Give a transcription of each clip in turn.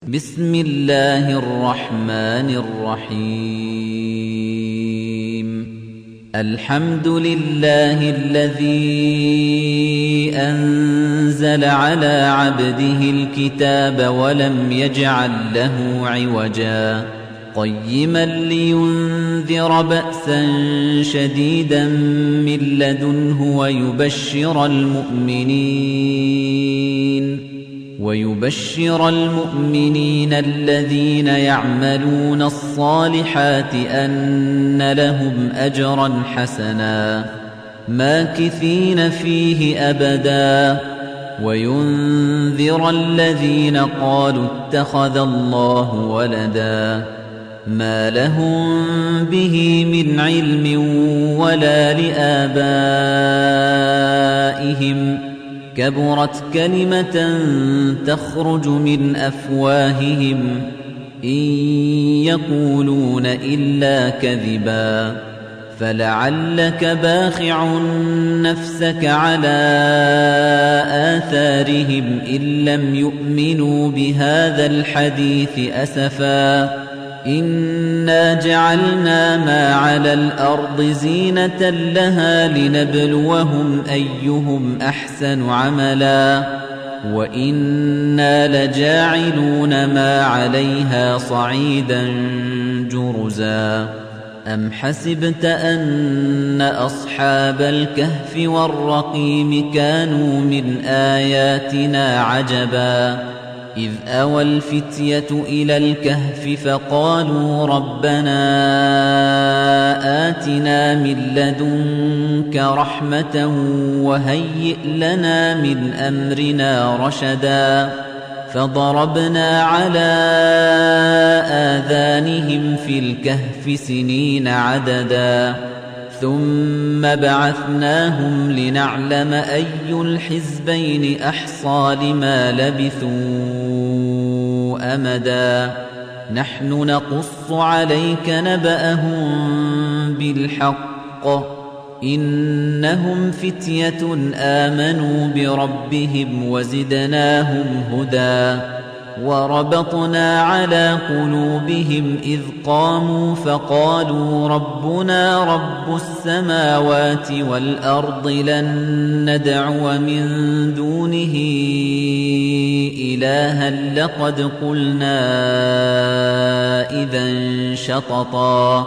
بسم الله الرحمن الرحيم الحمد لله الذي أنزل على عبده الكتاب ولم يجعل له عوجا قيما لينذر بأسا شديدا من لدنه ويبشر المؤمنين الذين يعملون الصالحات أن لهم أجرا حسنا ماكثين فيه أبدا وينذر الذين قالوا اتخذ الله ولدا ما لهم به من علم ولا لآبائهم كبرت كلمة تخرج من أفواههم إن يقولون إلا كذبا فلعلك باخع نفسك على آثارهم إن لم يؤمنوا بهذا الحديث أسفا إنا جعلنا ما على الأرض زينة لها لنبلوهم أيهم أحسن عملا وإنا لجاعلون ما عليها صعيدا جرزا أم حسبت أن أصحاب الكهف والرقيم كانوا من آياتنا عجبا إذ أوى الفتية إلى الكهف فقالوا ربنا آتنا من لدنك رحمة وهيئ لنا من أمرنا رشدا فضربنا على آذانهم في الكهف سنين عددا ثم بعثناهم لنعلم أي الحزبين أحصى لما لبثوا أمدا نحن نقص عليك نبأهم بالحق إنهم فتية آمنوا بربهم وزدناهم هدى وربطنا على قلوبهم إذ قاموا فقالوا ربنا رب السماوات والأرض لن ندعو من دونه إلها لقد قلنا إذا شططا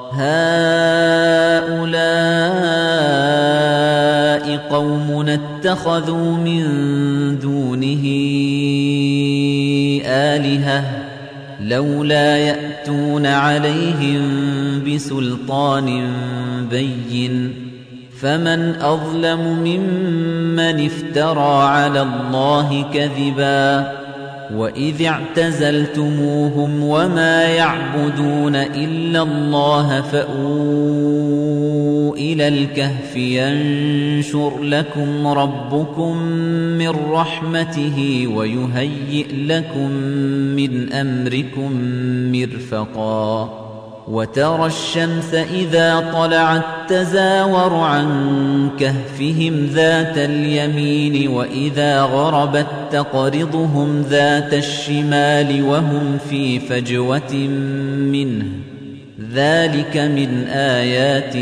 هؤلاء قومنا اتخذوا من دونه آلهة لولا يأتون عليهم بسلطان بين فمن أظلم ممن افترى على الله كذبا وإذ اعتزلتموهم وما يعبدون إلا الله فأووا إلى الكهف ينشر لكم ربكم من رحمته ويهيئ لكم من أمركم مرفقا وترى الشمس إذا طلعت تزاور عن كهفهم ذات اليمين وإذا غربت تقرضهم ذات الشمال وهم في فجوة منه ذلك من آيات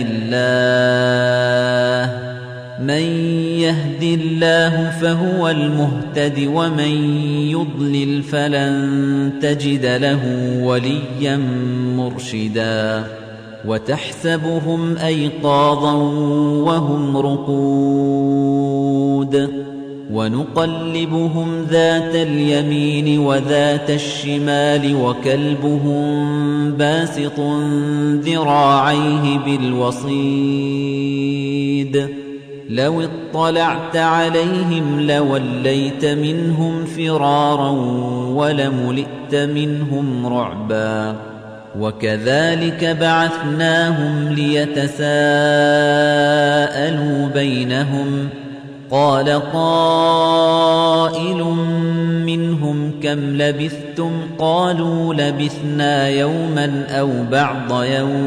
الله من يهد الله فهو المهتد ومن يضلل فلن تجد له وليا مرشدا وتحسبهم أيقاظا وهم رقود ونقلبهم ذات اليمين وذات الشمال وكلبهم باسط ذراعيه بالوصيد لو اطلعت عليهم لوليت منهم فرارا ولملئت منهم رعبا وكذلك بعثناهم ليتساءلوا بينهم قال قائل منهم كم لبثتم قالوا لبثنا يوما أو بعض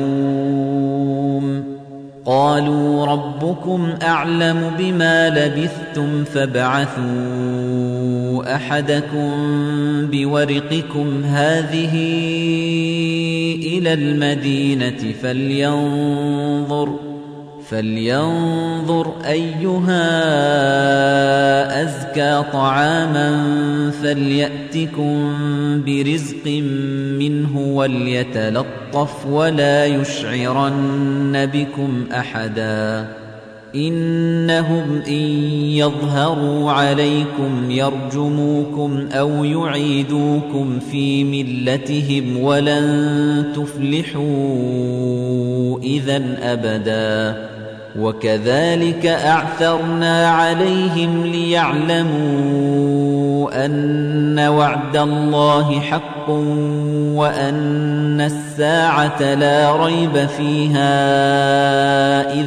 يوم قالوا ربكم أعلم بما لبثتم فابعثوا أحدكم بورقكم هذه إلى المدينة فلينظر أيها أزكى طعاما فليأتكم برزق منه وليتلطف ولا يشعرن بكم أحدا إنهم إن يظهروا عليكم يرجموكم أو يعيدوكم في ملتهم ولن تفلحوا إذن أبدا وكذلك أعثرنا عليهم ليعلموا أن وعد الله حق وأن الساعة لا ريب فيها إذ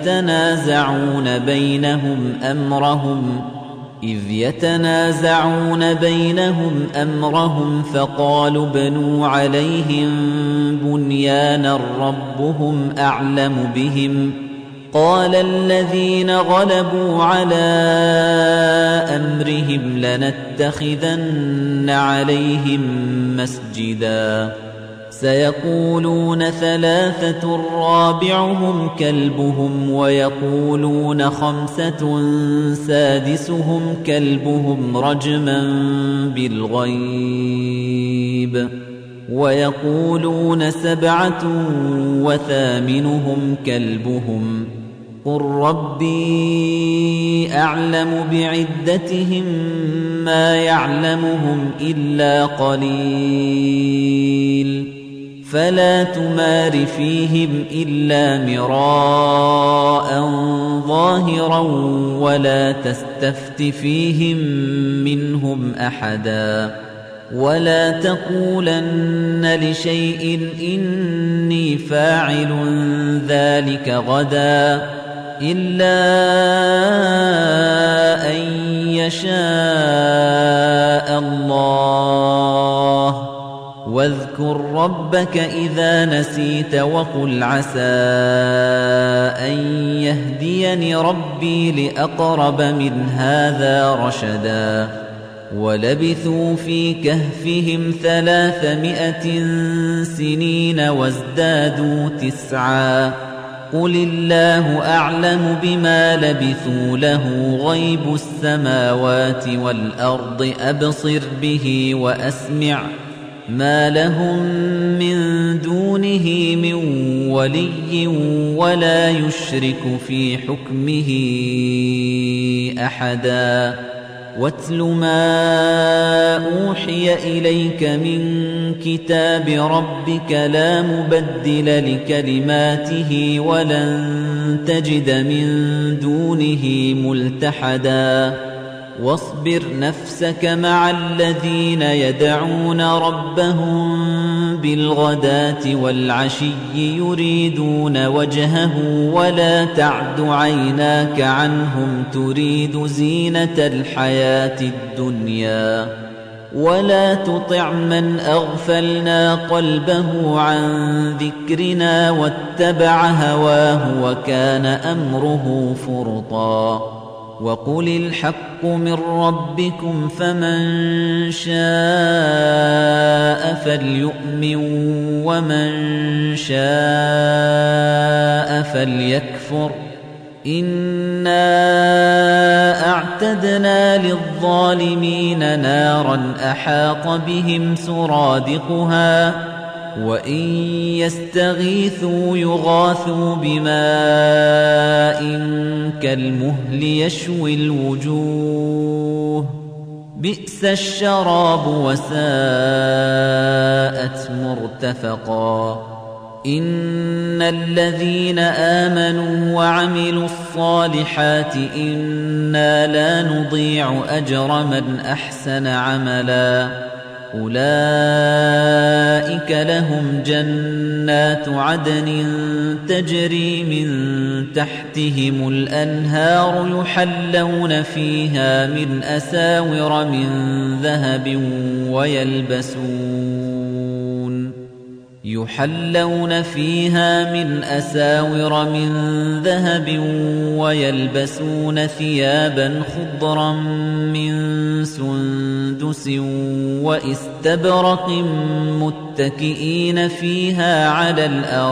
يتنازعون بينهم أمرهم فقالوا ابنوا عليهم بنيانا ربهم أعلم بهم قال الذين غلبوا على أمرهم لنتخذن عليهم مسجدا سيقولون ثلاثة رابعهم كلبهم ويقولون خمسة سادسهم كلبهم رجما بالغيب ويقولون سبعة وثامنهم كلبهم قل ربي أعلم بعدتهم ما يعلمهم إلا قليل فلا تمار فيهم إلا مراء ظاهرا ولا تستفت فيهم منهم أحدا ولا تقولن لشيء إني فاعل ذلك غدا إلا أن يشاء الله واذكر ربك إذا نسيت وقل عسى أن يهديني ربي لأقرب من هذا رشدا ولبثوا في كهفهم 300 سنين وازدادوا 9 قل الله أعلم بما لبثوا له غيب السماوات والأرض أبصر به وأسمع ما لهم من دونه من ولي ولا يشرك في حكمه أحدا واتل ما أوحي إليك من كتاب ربك لا مبدل لكلماته ولن تجد من دونه ملتحدا واصبر نفسك مع الذين يدعون ربهم بالغداة والعشي يريدون وجهه ولا تعد عيناك عنهم تريد زينة الحياة الدنيا ولا تطع من أغفلنا قلبه عن ذكرنا واتبع هواه وكان أمره فرطا وقل الحق من ربكم فمن شاء فليؤمن ومن شاء فليكفر إنا أعتدنا للظالمين نارا أحاط بهم سرادقها وإن يستغيثوا يغاثوا بماء كالمهل يشوي الوجوه بئس الشراب وساءت مرتفقا إن الذين آمنوا وعملوا الصالحات إنا لا نضيع أجر من أحسن عملا أولئك لهم جنات عدن تجري من تحتهم الأنهار يحلون فيها من أساور يحلون فيها من أساور من ذهب ويلبسون ثيابا خضرا من سندس وإستبرق متكئين فيها على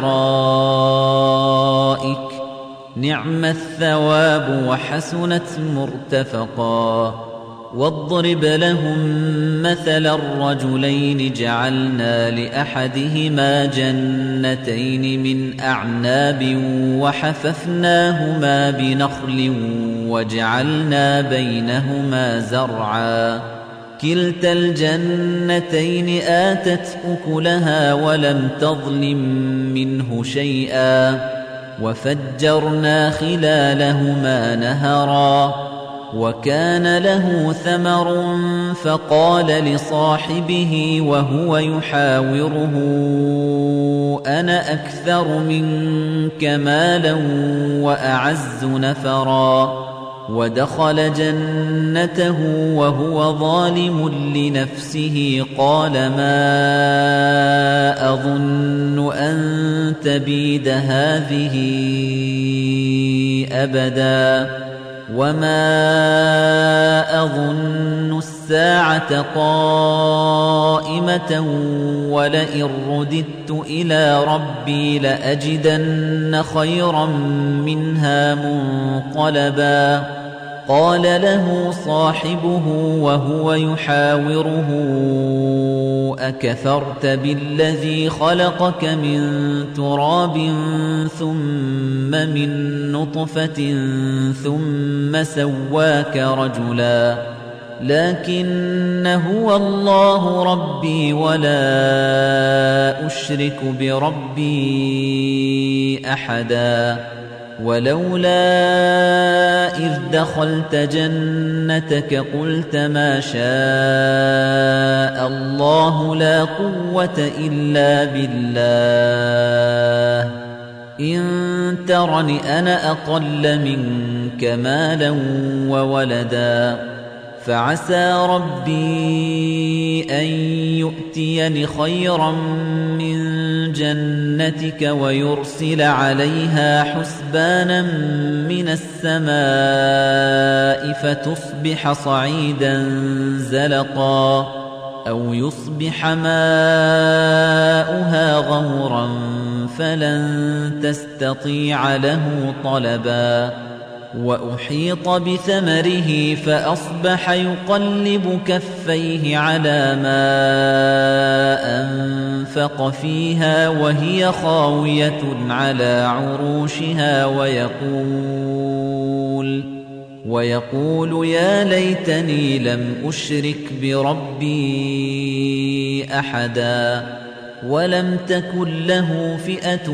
الأرائك نعم الثواب وحسنت مرتفقا واضرب لهم مثل الرجلين جعلنا لأحدهما جنتين من أعناب وحففناهما بنخل وجعلنا بينهما زرعا كلتا الجنتين آتت أكلها ولم تظلم منه شيئا وفجرنا خلالهما نهرا وكان له ثمر فقال لصاحبه وهو يحاوره أنا أكثر منك مالا وأعز نفرا ودخل جنته وهو ظالم لنفسه قال ما أظن أن تبيد هذه أبدا وما أظن الساعة قائمة ولئن رددت إلى ربي لأجدن خيرا منها منقلبا قال له صاحبه وهو يحاوره أكفرت بالذي خلقك من تراب ثم من نطفة ثم سواك رجلا لكن هو الله ربي ولا أشرك بربي أحدا ولولا إذ دخلت جنتك قلت ما شاء الله لا قوة إلا بالله إن ترني أنا أقل منك مالا وولدا فعسى ربي أن يؤتيني خيرا من جنتك ويرسل عليها حسبانا من السماء فتصبح صعيدا زلقا أو يصبح ماؤها غورا فلن تستطيع له طلبا وأحيط بثمره فأصبح يقلب كفيه على ما أنفق فيها وهي خاوية على عروشها ويقول يا ليتني لم أشرك بربي أحدا ولم تكن له فئة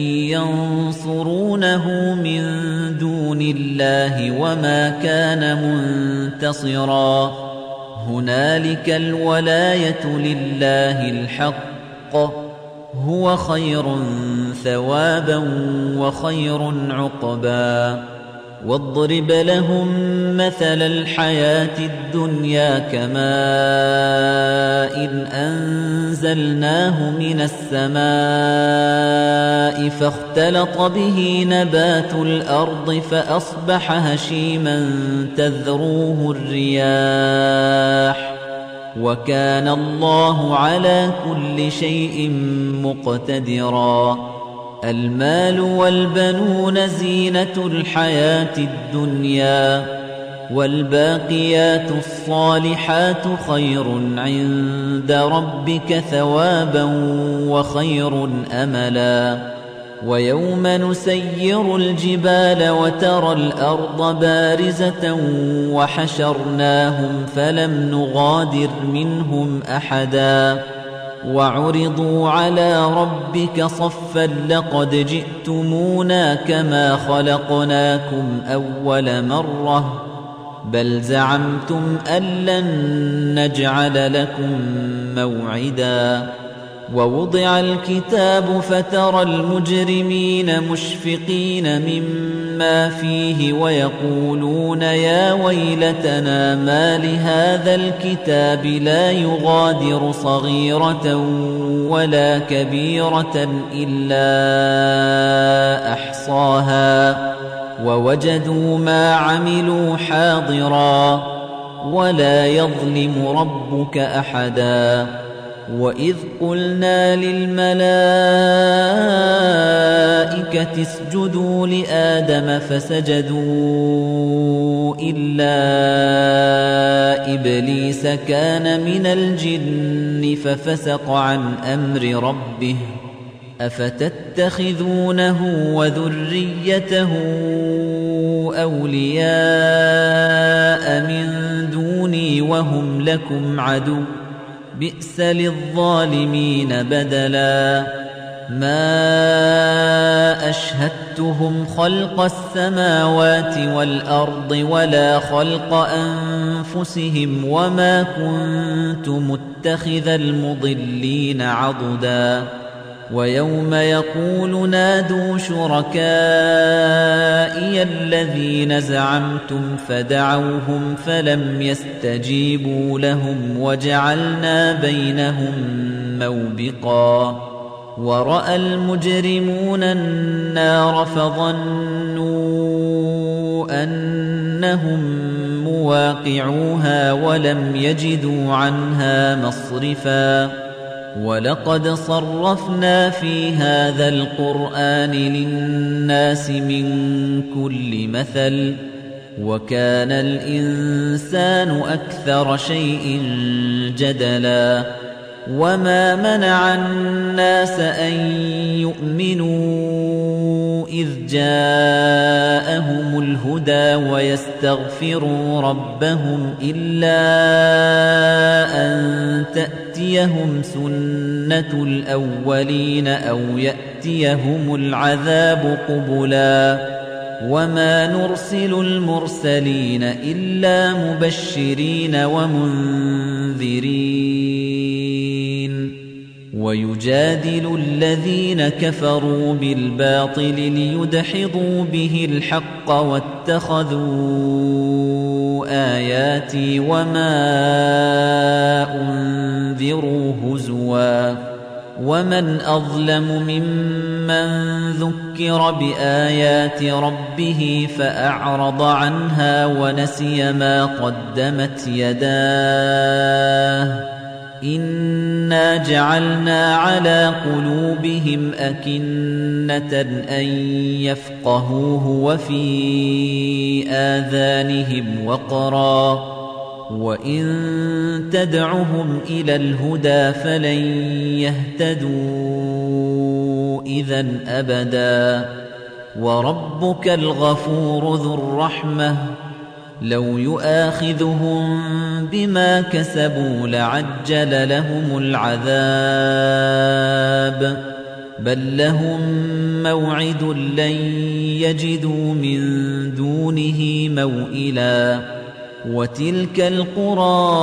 ينصرونه من دون الله وما كان منتصرا هنالك الولاية لله الحق هو خير ثوابا وخير عقبا واضرب لهم مثل الحياة الدنيا كماء أنزلناه من السماء فاختلط به نبات الأرض فأصبح هشيما تذروه الرياح وكان الله على كل شيء مقتدرا المال والبنون زينة الحياة الدنيا والباقيات الصالحات خير عند ربك ثوابا وخير أملا ويوم نسير الجبال وترى الأرض بارزة وحشرناهم فلم نغادر منهم أحدا وعرضوا على ربك صفا لقد جئتمونا كما خلقناكم أول مرة بل زعمتم أن لن نجعل لكم موعدا ووضع الكتاب فترى المجرمين مشفقين مما فيه ويقولون يا ويلتنا ما لهذا الكتاب لا يغادر صغيرة ولا كبيرة إلا أحصاها ووجدوا ما عملوا حاضرا ولا يظلم ربك أحدا وإذ قلنا للملائكة اسجدوا لآدم فسجدوا إلا إبليس كان من الجن ففسق عن أمر ربه أفتتخذونه وذريته أولياء من دوني وهم لكم عدو بئس للظالمين بدلا ما أشهدتهم خلق السماوات والأرض ولا خلق أنفسهم وما كنت متخذ المضلين عضدا ويوم يقول نادوا شركائي الذين زعمتم فدعوهم فلم يستجيبوا لهم وجعلنا بينهم موبقا ورأى المجرمون النار فظنوا أنهم مواقعوها ولم يجدوا عنها مصرفا ولقد صرفنا في هذا القرآن للناس من كل مثل وكان الإنسان أكثر شيء جدلا وما منع الناس أن يؤمنوا إذ جاءهم الهدى ويستغفروا ربهم إلا أن تأتيهم سنة الأولين أو يأتيهم العذاب قبلا وما نرسل المرسلين إلا مبشرين ومنذرين ويجادل الذين كفروا بالباطل ليدحضوا به الحق واتخذوا آياتي وما أنذروا هزوا ومن أظلم ممن ذكر بآيات ربه فأعرض عنها ونسي ما قدمت يداه إنا جعلنا على قلوبهم أكنة أن يفقهوه وفي آذانهم وقرا وإن تدعهم إلى الهدى فلن يهتدوا إذن أبدا وربك الغفور ذو الرحمة لو يؤاخذهم بما كسبوا لعجل لهم العذاب بل لهم موعد لن يجدوا من دونه موئلا وتلك القرى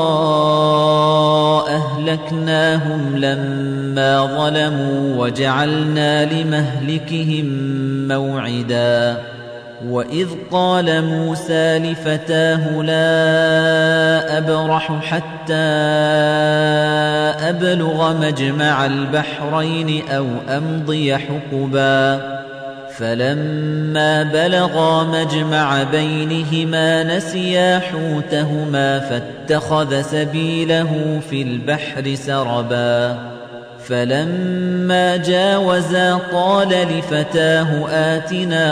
أهلكناهم لما ظلموا وجعلنا لمهلكهم موعدا وإذ قال موسى لفتاه لا أبرح حتى أبلغ مجمع البحرين أو أمضي حقبا فلما بلغا مجمع بينهما نسيا حوتهما فاتخذ سبيله في البحر سربا فلما جاوزا قال لفتاه آتنا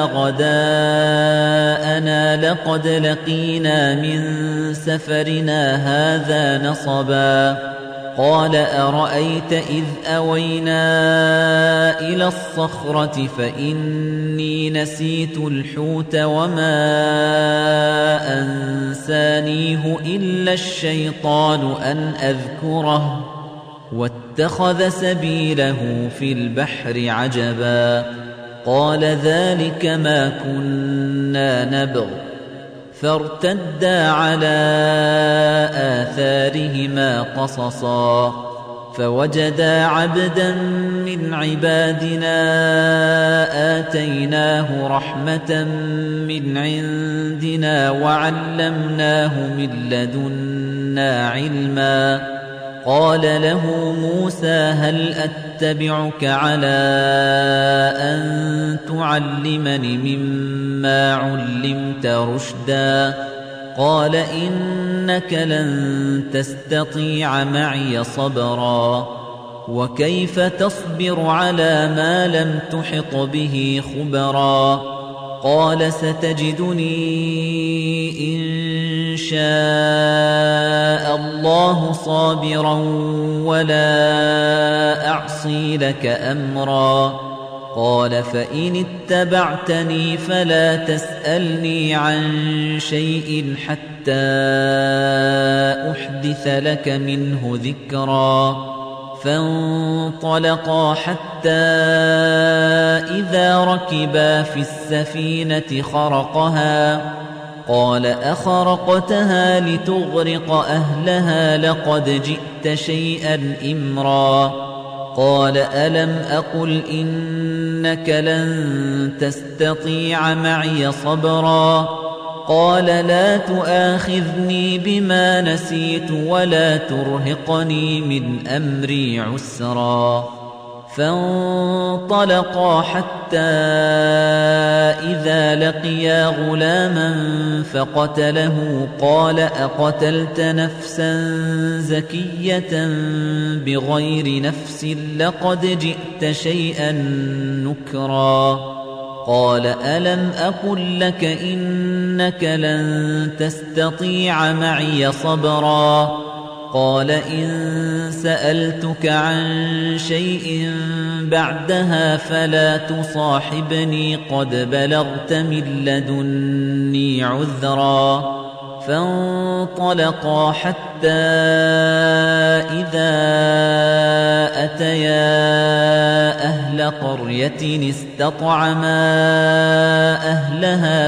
غداءنا لقد لقينا من سفرنا هذا نصبا قال أرأيت إذ أوينا إلى الصخرة فإني نسيت الحوت وما أنسانيه إلا الشيطان أن أذكره واتخذ سبيله في البحر عجبا قال ذلك ما كنا نبغ فارتدا على آثارهما قصصا فوجدا عبدا من عبادنا آتيناه رحمة من عندنا وعلمناه من لدنا علما قال له موسى هل أتبعك على أن تعلمني مما علمت رشدا قال إنك لن تستطيع معي صبرا وكيف تصبر على ما لم تحط به خبرا قال ستجدني إن شاء الله صابرا ولا أعصي لك أمرا قال فإن اتبعتني فلا تسألني عن شيء حتى أحدث لك منه ذكرا فانطلقا حتى إذا ركبا في السفينة خرقها قال أخرقتها لتغرق أهلها لقد جئت شيئا إمرا قال ألم أقل إنك لن تستطيع معي صبرا قال لا تؤاخذني بما نسيت ولا ترهقني من أمري عسرا فانطلقا حتى إذا لقيا غلاما فقتله قال أقتلت نفسا زكية بغير نفس لقد جئت شيئا نكرا قال ألم أقل لك إنك لن تستطيع معي صبرا قال إن سألتك عن شيء بعدها فلا تصاحبني قد بلغت من لدني عذرا فانطلقا حتى إذا أتيا أهل قرية استطعما أهلها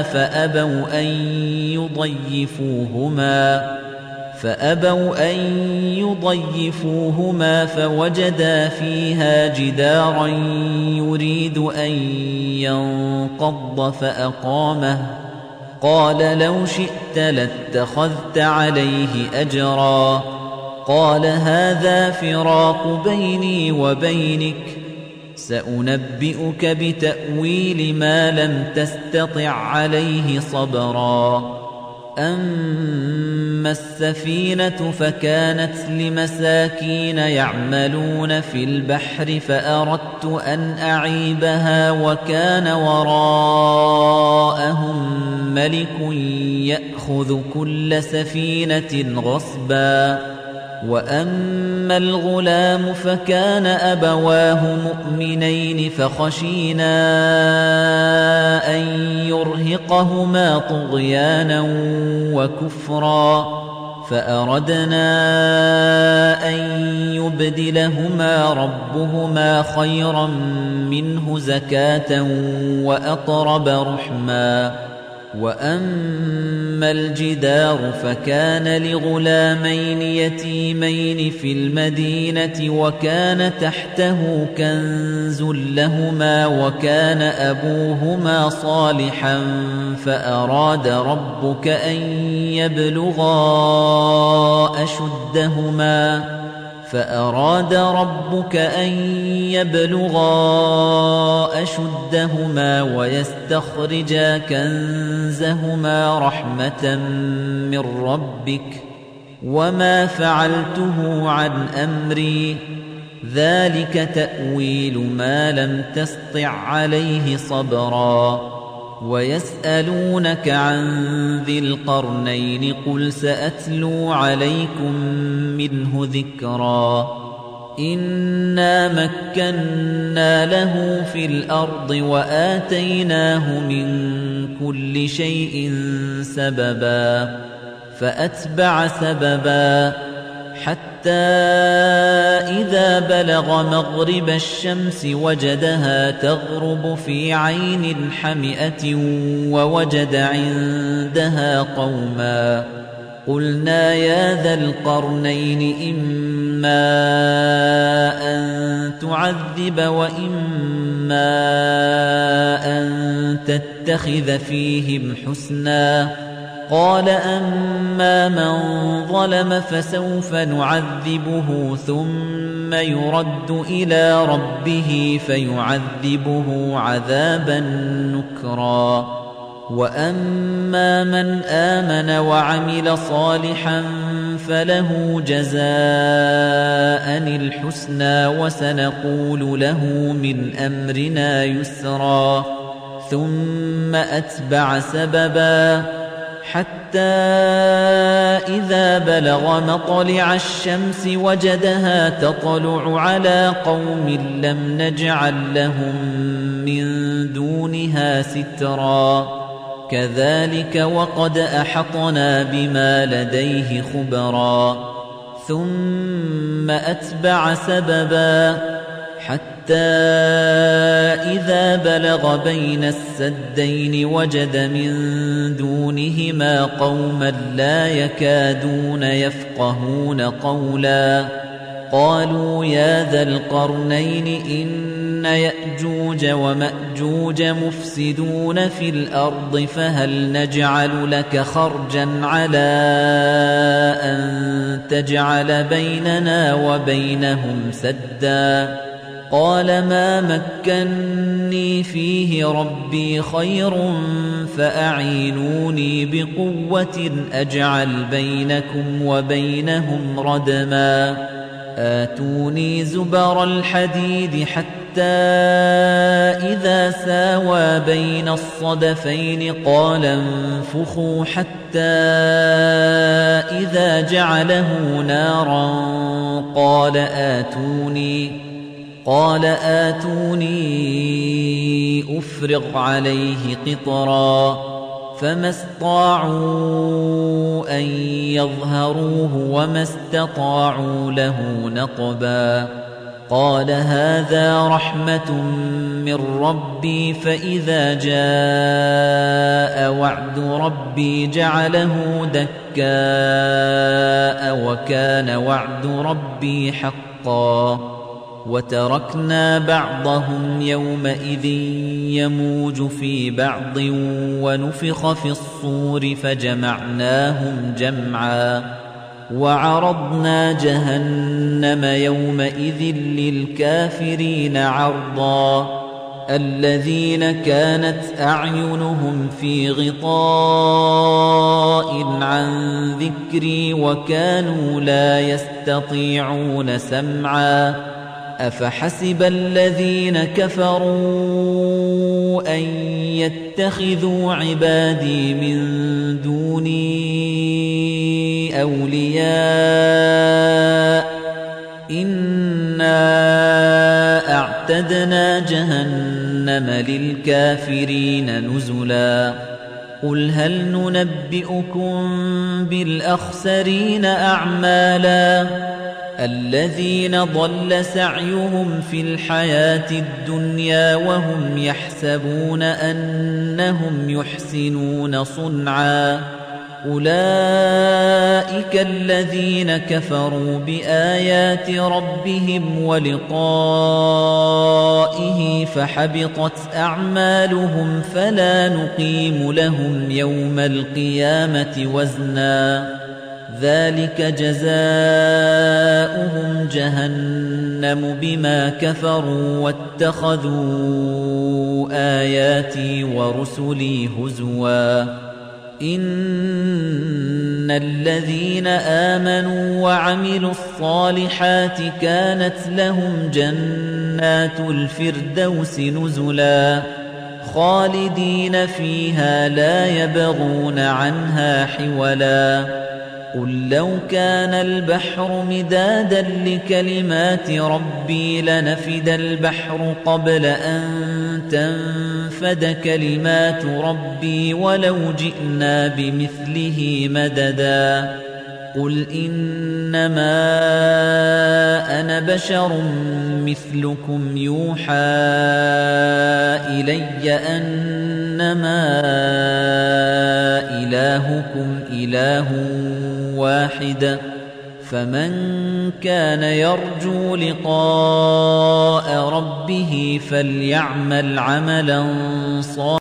فأبوا أن يضيفوهما فوجدا فيها جدارا يريد أن ينقض فأقامه قال لو شئت لاتخذت عليه أجرا قال هذا فراق بيني وبينك سأنبئك بتأويل ما لم تستطع عليه صبرا أما السفينة فكانت لمساكين يعملون في البحر فأردت أن أعيبها وكان وراءهم ملك يأخذ كل سفينة غصبا وأما الغلام فكان أبواه مؤمنين فخشينا أن يرهقهما طغيانا وكفرا فأردنا أن يبدلهما ربهما خيرا منه زكاة وأقرب رحما وأما الجدار فكان لغلامين يتيمين في المدينة وكان تحته كنز لهما وكان أبوهما صالحا فأراد ربك أن يبلغا أشدهما ويستخرجا كنزهما رحمة من ربك وما فعلته عن أمري ذلك تأويل ما لم تسطع عليه صبرا ويسألونك عن ذي القرنين قل سأتلو عليكم منه ذكرا إنا مكنا له في الأرض وآتيناه من كل شيء سببا فأتبع سببا حتى إذا بلغ مغرب الشمس وجدها تغرب في عين حمئة ووجد عندها قوما قُلْنَا يَا ذَا الْقَرْنَيْنِ إِمَّا أَن تُعَذِّبَ وَإِمَّا أَن تَتَّخِذَ فِيهِمْ حُسْنًا قَالَ أَمَّا مَن ظَلَمَ فَسَوْفَ نُعَذِّبُهُ ثُمَّ يُرَدُّ إِلَىٰ رَبِّهِ فَيُعَذِّبُهُ عَذَابًا نُكْرًا وَأَمَّا مَنْ آمَنَ وَعَمِلَ صَالِحًا فَلَهُ جَزَاءً الْحُسْنَى وَسَنَقُولُ لَهُ مِنْ أَمْرِنَا يُسْرًا ثُمَّ أَتْبَعَ سَبَبًا حَتَّى إِذَا بَلَغَ مَطْلِعَ الشَّمْسِ وَجَدَهَا تَطْلُعُ عَلَىٰ قَوْمٍ لَّمْ نَجْعَل لَّهُم مِّن دُونِهَا سِتْرًا كَذَلِكَ وَقَدْ أَحَطْنَا بِمَا لَدَيْهِ خُبْرًا ثُمَّ أَتْبَعَ سَبَبًا حَتَّى إِذَا بَلَغَ بَيْنَ السَّدَّيْنِ وَجَدَ مِن دُونِهِمَا قَوْمًا لَّا يَكَادُونَ يَفْقَهُونَ قَوْلًا قَالُوا يَا ذَا الْقَرْنَيْنِ إِنَّ يَأْجُوجَ وَمَأْجُوجَ مُفْسِدُونَ فِي الْأَرْضِ فَهَلْ نَجْعَلُ لَكَ خَرْجًا عَلَىٰ أَن تَجْعَلَ بَيْنَنَا وَبَيْنَهُمْ سَدًّا قَالَ مَا مَكَّنِّي فِيهِ رَبِّي خَيْرٌ فَأَعِينُونِي بِقُوَّةٍ أَجْعَلْ بَيْنَكُمْ وَبَيْنَهُمْ رَدْمًا آتوني زبر الحديد حتى إذا ساوى بين الصدفين قال انفخوا حتى إذا جعله نارا قال آتوني أفرغ عليه قطرا فما استطاعوا أن يظهروه وما استطاعوا له نقبا قال هذا رحمة من ربي فإذا جاء وعد ربي جعله دكاء وكان وعد ربي حقا وتركنا بعضهم يومئذ يموج في بعض ونفخ في الصور فجمعناهم جمعا وعرضنا جهنم يومئذ للكافرين عرضا الذين كانت أعينهم في غطاء عن ذكري وكانوا لا يستطيعون سمعا أفحسب الذين كفروا أن يتخذوا عبادي من دوني أولياء إنا أعتدنا جهنم للكافرين نزلا قل هل ننبئكم بالأخسرين أعمالا الذين ضل سعيهم في الحياة الدنيا وهم يحسبون أنهم يحسنون صنعا أولئك الذين كفروا بآيات ربهم ولقائه فحبطت أعمالهم فلا نقيم لهم يوم القيامة وزنا ذلك جزاؤهم جهنم بما كفروا واتخذوا آياتي ورسلي هزوا إن الذين آمنوا وعملوا الصالحات كانت لهم جنات الفردوس نزلا خالدين فيها لا يبغون عنها حولا قل لو كان البحر مدادا لكلمات ربي لنفد البحر قبل أن تنفد كلمات ربي ولو جئنا بمثله مددا قل إنما أنا بشر مثلكم يوحى إلي أنما إلهكم إله واحدة فمن كان يرجو لقاء ربه فليعمل عملا صالحا